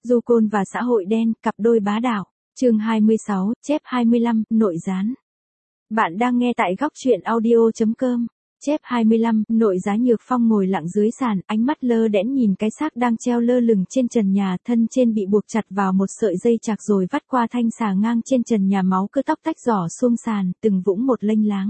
Du Côn và xã hội đen, cặp đôi bá đạo. Chương 26, chép 25, nội gián. Bạn đang nghe tại góc truyện audio.com. Chép 25, nội giá. Nhược Phong ngồi lặng dưới sàn, ánh mắt lơ đễnh nhìn cái xác đang treo lơ lửng trên trần nhà, thân trên bị buộc chặt vào một sợi dây chạc rồi vắt qua thanh xà ngang trên trần nhà, máu cứ tóc tách rỏ xuống sàn, từng vũng một lênh láng.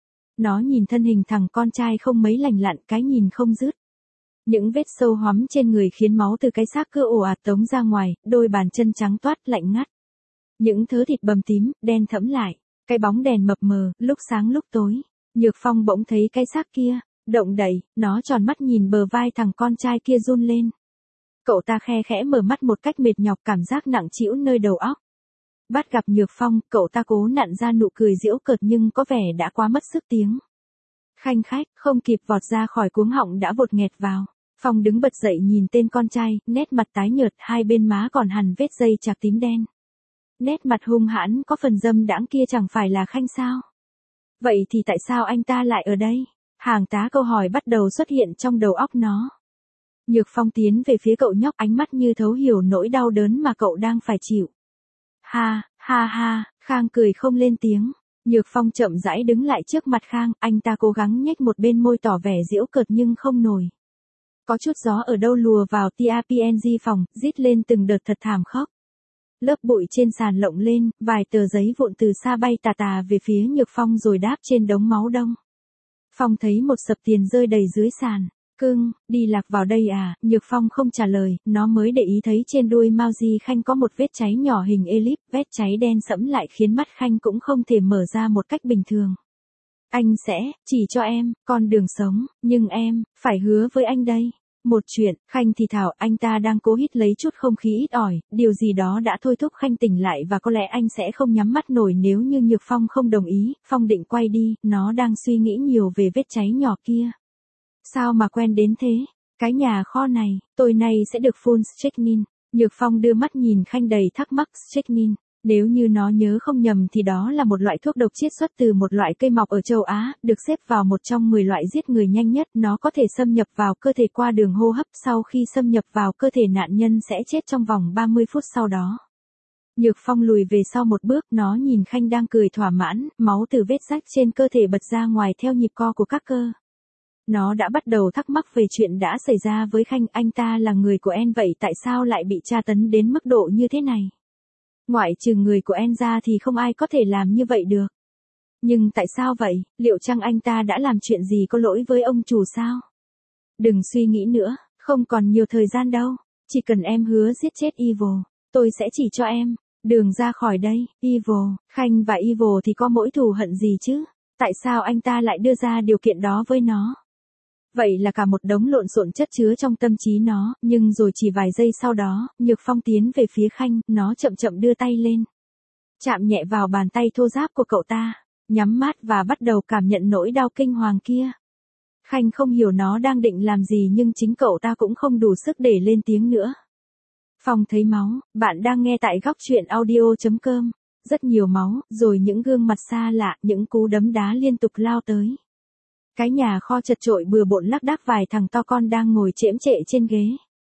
Nó nhìn thân hình thằng con trai không mấy lành lặn, cái nhìn không dứt. Những vết sâu hoắm trên người khiến máu từ cái xác cứ ồ ạt tống ra ngoài, đôi bàn chân trắng toát lạnh ngắt. Những thớ thịt bầm tím, đen thẫm lại, cái bóng đèn mập mờ, lúc sáng lúc tối. Nhược Phong bỗng thấy cái xác kia, động đậy, nó tròn mắt nhìn bờ vai thằng con trai kia run lên. Cậu ta khe khẽ mở mắt một cách mệt nhọc, cảm giác nặng trĩu nơi đầu óc. Bắt gặp Nhược Phong, cậu ta cố nặn ra nụ cười giễu cợt nhưng có vẻ đã quá mất sức tiếng. Khanh khách, không kịp vọt ra khỏi cuống họng đã vột nghẹt vào. Phong đứng bật dậy nhìn tên con trai, nét mặt tái nhợt, hai bên má còn hằn vết dây chạc tím đen. Nét mặt hung hãn có phần dâm đãng kia chẳng phải là Khanh sao? Vậy thì tại sao anh ta lại ở đây? Hàng tá câu hỏi bắt đầu xuất hiện trong đầu óc nó. Nhược Phong tiến về phía cậu nhóc, ánh mắt như thấu hiểu nỗi đau đớn mà cậu đang phải chịu. Ha, ha ha, Khang cười không lên tiếng. Nhược Phong chậm rãi đứng lại trước mặt Khang, anh ta cố gắng nhếch một bên môi tỏ vẻ giễu cợt nhưng không nổi. Có chút gió ở đâu lùa vào tia PNG phòng, rít lên từng đợt thật thảm khốc. Lớp bụi trên sàn lộng lên, vài tờ giấy vụn từ xa bay tà tà về phía Nhược Phong rồi đáp trên đống máu đông. Phong thấy một sập tiền rơi đầy dưới sàn. Cưng, đi lạc vào đây à? Nhược Phong không trả lời, nó mới để ý thấy trên đuôi Mao Di Khanh có một vết cháy nhỏ hình elip, vết cháy đen sẫm lại khiến mắt Khanh cũng không thể mở ra một cách bình thường. Anh sẽ chỉ cho em con đường sống, nhưng em phải hứa với anh đây. Một chuyện, Khanh thì thào, anh ta đang cố hít lấy chút không khí ít ỏi, điều gì đó đã thôi thúc Khanh tỉnh lại và có lẽ anh sẽ không nhắm mắt nổi nếu như Nhược Phong không đồng ý. Phong định quay đi, nó đang suy nghĩ nhiều về vết cháy nhỏ kia. Sao mà quen đến thế? Cái nhà kho này, tối nay sẽ được phun strychnine. Nhược Phong đưa mắt nhìn Khanh đầy thắc mắc. Strychnine, nếu như nó nhớ không nhầm thì đó là một loại thuốc độc chiết xuất từ một loại cây mọc ở châu Á, được xếp vào một trong 10 loại giết người nhanh nhất. Nó có thể xâm nhập vào cơ thể qua đường hô hấp, sau khi xâm nhập vào cơ thể nạn nhân sẽ chết trong vòng 30 phút sau đó. Nhược Phong lùi về sau một bước, nó nhìn Khanh đang cười thỏa mãn, máu từ vết rách trên cơ thể bật ra ngoài theo nhịp co của các cơ. Nó đã bắt đầu thắc mắc về chuyện đã xảy ra với Khanh, anh ta là người của En vậy tại sao lại bị tra tấn đến mức độ như thế này? Ngoại trừ người của En ra thì không ai có thể làm như vậy được. Nhưng tại sao vậy? Liệu chăng anh ta đã làm chuyện gì có lỗi với ông chủ sao? Đừng suy nghĩ nữa, không còn nhiều thời gian đâu. Chỉ cần em hứa giết chết Evil, tôi sẽ chỉ cho em đường ra khỏi đây. Evil, Khanh và Evil thì có mỗi thù hận gì chứ? Tại sao anh ta lại đưa ra điều kiện đó với nó? Vậy là cả một đống lộn xộn chất chứa trong tâm trí nó, nhưng rồi chỉ vài giây sau đó, Nhược Phong tiến về phía Khanh, nó chậm chậm đưa tay lên. Chạm nhẹ vào bàn tay thô ráp của cậu ta, nhắm mắt và bắt đầu cảm nhận nỗi đau kinh hoàng kia. Khanh không hiểu nó đang định làm gì nhưng chính cậu ta cũng không đủ sức để lên tiếng nữa. Phong thấy máu, bạn đang nghe tại góc truyện audio.com. Rất nhiều máu, rồi những gương mặt xa lạ, những cú đấm đá liên tục lao tới. Cái nhà kho chật chội bừa bộn lác đác, vài thằng to con đang ngồi chễm chệ trên ghế.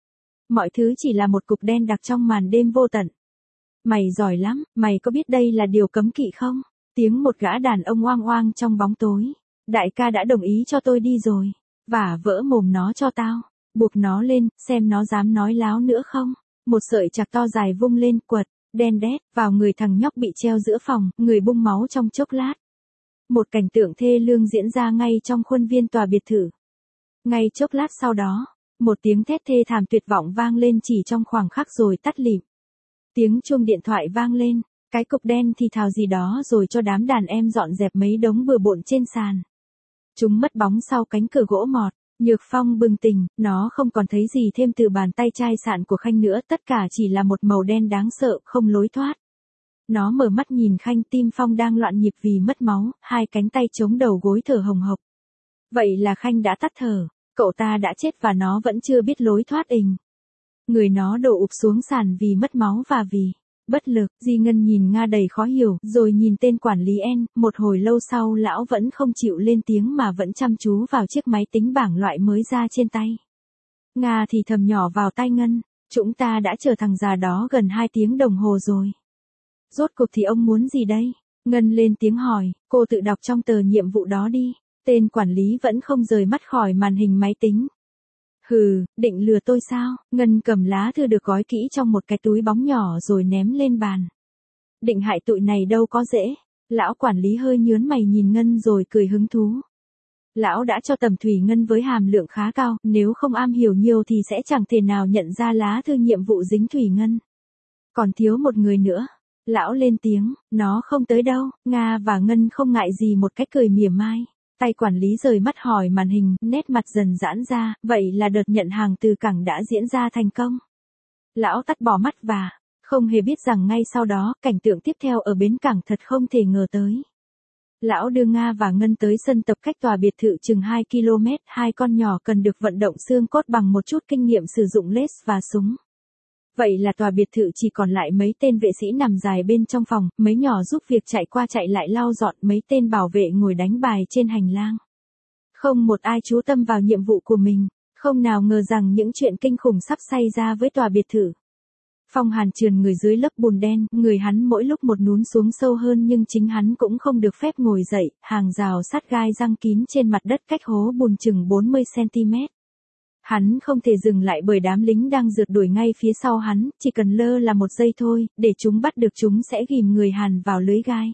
Mọi thứ chỉ là một cục đen đặc trong màn đêm vô tận. Mày giỏi lắm, mày có biết đây là điều cấm kỵ không? Tiếng một gã đàn ông oang oang trong bóng tối. Đại ca đã đồng ý cho tôi đi rồi. Vả vỡ mồm nó cho tao. Buộc nó lên, xem nó dám nói láo nữa không? Một sợi chạc to dài vung lên, quật, đen đét, vào người thằng nhóc bị treo giữa phòng, người bung máu trong chốc lát. Một cảnh tượng thê lương diễn ra ngay trong khuôn viên tòa biệt thự. Ngay chốc lát sau đó, một tiếng thét thê thảm tuyệt vọng vang lên chỉ trong khoảng khắc rồi tắt lịm. Tiếng chuông điện thoại vang lên, cái cục đen thì thào gì đó rồi cho đám đàn em dọn dẹp mấy đống bừa bộn trên sàn. Chúng mất bóng sau cánh cửa gỗ mọt. Nhược Phong bừng tỉnh, nó không còn thấy gì thêm từ bàn tay chai sạn của Khanh nữa, tất cả chỉ là một màu đen đáng sợ, không lối thoát. Nó mở mắt nhìn Khanh, tim Phong đang loạn nhịp vì mất máu, hai cánh tay chống đầu gối thở hồng hộc. Vậy là Khanh đã tắt thở, cậu ta đã chết và nó vẫn chưa biết lối thoát ình. Người nó đổ ụp xuống sàn vì mất máu và vì bất lực. Di Ngân nhìn Nga đầy khó hiểu, rồi nhìn tên quản lý En, một hồi lâu sau lão vẫn không chịu lên tiếng mà vẫn chăm chú vào chiếc máy tính bảng loại mới ra trên tay. Nga thì thầm nhỏ vào tai Ngân, Chúng ta đã chờ thằng già đó gần 2 tiếng đồng hồ rồi. Rốt cuộc thì ông muốn gì đây? Ngân lên tiếng hỏi, cô tự đọc trong tờ nhiệm vụ đó đi. Tên quản lý vẫn không rời mắt khỏi màn hình máy tính. Hừ, định lừa tôi sao? Ngân cầm lá thư được gói kỹ trong một cái túi bóng nhỏ rồi ném lên bàn. Định hại tụi này đâu có dễ. Lão quản lý hơi nhớn mày nhìn Ngân rồi cười hứng thú. Lão đã cho tầm thủy ngân với hàm lượng khá cao, nếu không am hiểu nhiều thì sẽ chẳng thể nào nhận ra lá thư nhiệm vụ dính thủy ngân. Còn thiếu một người nữa. Lão lên tiếng, nó không tới đâu. Nga và Ngân không ngại gì một cách cười mỉa mai. Tay quản lý rời mắt hỏi màn hình, nét mặt dần giãn ra, vậy là đợt nhận hàng từ cảng đã diễn ra thành công. Lão tắt bỏ mắt và không hề biết rằng ngay sau đó, cảnh tượng tiếp theo ở bến cảng thật không thể ngờ tới. Lão đưa Nga và Ngân tới sân tập cách tòa biệt thự chừng 2 km, hai con nhỏ cần được vận động xương cốt bằng một chút kinh nghiệm sử dụng lết và súng. Vậy là tòa biệt thự chỉ còn lại mấy tên vệ sĩ nằm dài bên trong phòng, mấy nhỏ giúp việc chạy qua chạy lại lau dọn, mấy tên bảo vệ ngồi đánh bài trên hành lang. Không một ai chú tâm vào nhiệm vụ của mình, không nào ngờ rằng những chuyện kinh khủng sắp xảy ra với tòa biệt thự. Phong Hàn trườn người dưới lớp bùn đen, người hắn mỗi lúc một nhún xuống sâu hơn nhưng chính hắn cũng không được phép ngồi dậy, hàng rào sắt gai giăng kín trên mặt đất cách hố bùn chừng 40 cm. Hắn không thể dừng lại bởi đám lính đang rượt đuổi ngay phía sau hắn, chỉ cần lơ là một giây thôi, để chúng bắt được chúng sẽ ghìm người Hàn vào lưới gai.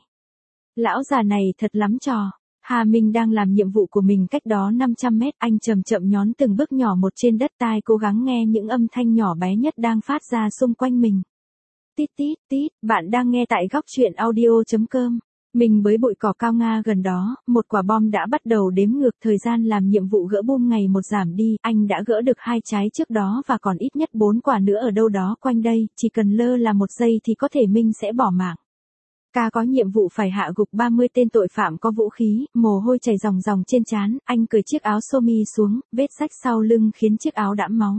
Lão già này thật lắm trò. Hà Minh đang làm nhiệm vụ của mình cách đó 500 mét, anh chậm chậm nhón từng bước nhỏ một trên đất, tai cố gắng nghe những âm thanh nhỏ bé nhất đang phát ra xung quanh mình. Tít tít tít, bạn đang nghe tại góc truyện audio.com. Mình bới bụi cỏ cao Nga gần đó, một quả bom đã bắt đầu đếm ngược, thời gian làm nhiệm vụ gỡ bom ngày một giảm đi, anh đã gỡ được 2 trái trước đó và còn ít nhất 4 quả nữa ở đâu đó quanh đây, chỉ cần lơ là một giây thì có thể Minh sẽ bỏ mạng. Ca có nhiệm vụ phải hạ gục 30 tên tội phạm có vũ khí, mồ hôi chảy ròng ròng trên trán, anh cởi chiếc áo sơ mi xuống, vết rách sau lưng khiến chiếc áo đẫm máu.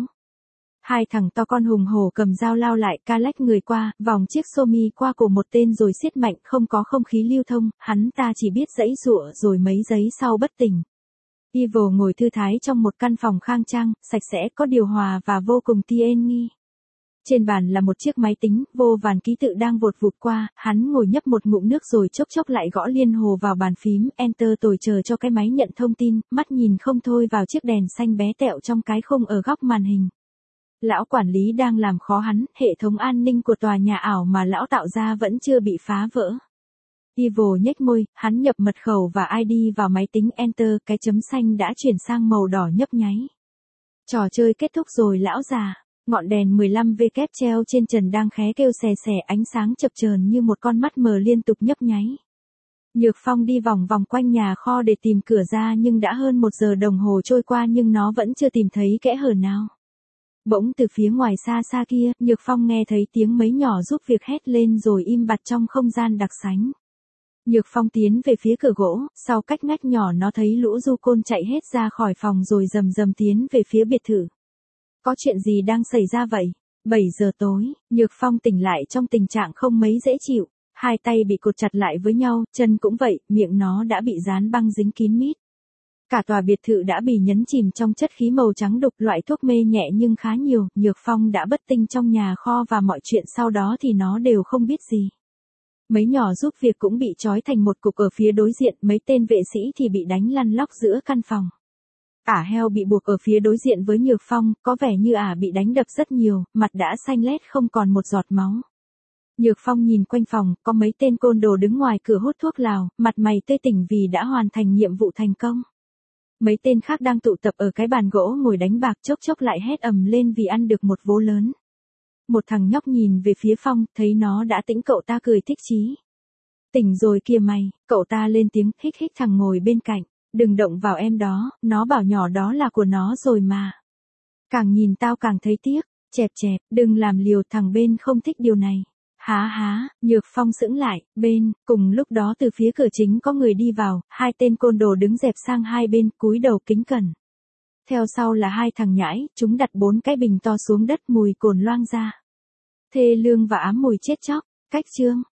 Hai thằng to con hùng hổ cầm dao lao lại, Ca lách người qua, vòng chiếc sơ mi qua cổ một tên rồi siết mạnh, không có không khí lưu thông, hắn ta chỉ biết giãy giụa rồi mấy giây sau bất tỉnh. Evil ngồi thư thái trong một căn phòng khang trang, sạch sẽ, có điều hòa và vô cùng tiện nghi. Trên bàn là một chiếc máy tính, vô vàn ký tự đang vụt vụt qua, hắn ngồi nhấp một ngụm nước rồi chốc chốc lại gõ liên hồ vào bàn phím, enter tồi chờ cho cái máy nhận thông tin, mắt nhìn không thôi vào chiếc đèn xanh bé tẹo trong cái khung ở góc màn hình. Lão quản lý đang làm khó hắn, hệ thống an ninh của tòa nhà ảo mà lão tạo ra vẫn chưa bị phá vỡ. Evil nhếch môi, hắn nhập mật khẩu và ID vào máy tính, enter, cái chấm xanh đã chuyển sang màu đỏ nhấp nháy. Trò chơi kết thúc rồi lão già. Ngọn đèn 15W treo trên trần đang khé kêu xè xè, ánh sáng chập chờn như một con mắt mờ liên tục nhấp nháy. Nhược Phong đi vòng vòng quanh nhà kho để tìm cửa ra nhưng đã hơn 1 giờ đồng hồ trôi qua nhưng nó vẫn chưa tìm thấy kẽ hở nào. Bỗng từ phía ngoài xa xa kia, Nhược Phong nghe thấy tiếng mấy nhỏ giúp việc hét lên rồi im bặt trong không gian đặc sánh. Nhược Phong tiến về phía cửa gỗ, sau cách ngách nhỏ nó thấy lũ du côn chạy hết ra khỏi phòng rồi rầm rầm tiến về phía biệt thự. Có chuyện gì đang xảy ra vậy? 7 giờ tối, Nhược Phong tỉnh lại trong tình trạng không mấy dễ chịu, hai tay bị cột chặt lại với nhau, chân cũng vậy, miệng nó đã bị dán băng dính kín mít. Cả tòa biệt thự đã bị nhấn chìm trong chất khí màu trắng đục, loại thuốc mê nhẹ nhưng khá nhiều, Nhược Phong đã bất tinh trong nhà kho và mọi chuyện sau đó thì nó đều không biết gì. Mấy nhỏ giúp việc cũng bị trói thành một cục ở phía đối diện, mấy tên vệ sĩ thì bị đánh lăn lóc giữa căn phòng. Ả heo bị buộc ở phía đối diện với Nhược Phong, có vẻ như ả bị đánh đập rất nhiều, mặt đã xanh lét không còn một giọt máu. Nhược Phong nhìn quanh phòng, có mấy tên côn đồ đứng ngoài cửa hút thuốc lào, mặt mày tươi tỉnh vì đã hoàn thành nhiệm vụ thành công. Mấy tên khác đang tụ tập ở cái bàn gỗ ngồi đánh bạc, chốc chốc lại hét ầm lên vì ăn được một vố lớn. Một thằng nhóc nhìn về phía Phong, thấy nó đã tỉnh cậu ta cười thích chí. Tỉnh rồi kìa mày, cậu ta lên tiếng, hích hích thằng ngồi bên cạnh. Đừng động vào em đó, nó bảo nhỏ đó là của nó rồi mà. Càng nhìn tao càng thấy tiếc, chẹp chẹp, đừng làm liều, thằng bên không thích điều này. Há há, Nhược Phong sững lại, bên, cùng lúc đó từ phía cửa chính có người đi vào, hai tên côn đồ đứng dẹp sang hai bên, cúi đầu kính cẩn. Theo sau là hai thằng nhãi, chúng đặt 4 cái bình to xuống đất, mùi cồn loang ra. Thê lương và ám mùi chết chóc, cách chương.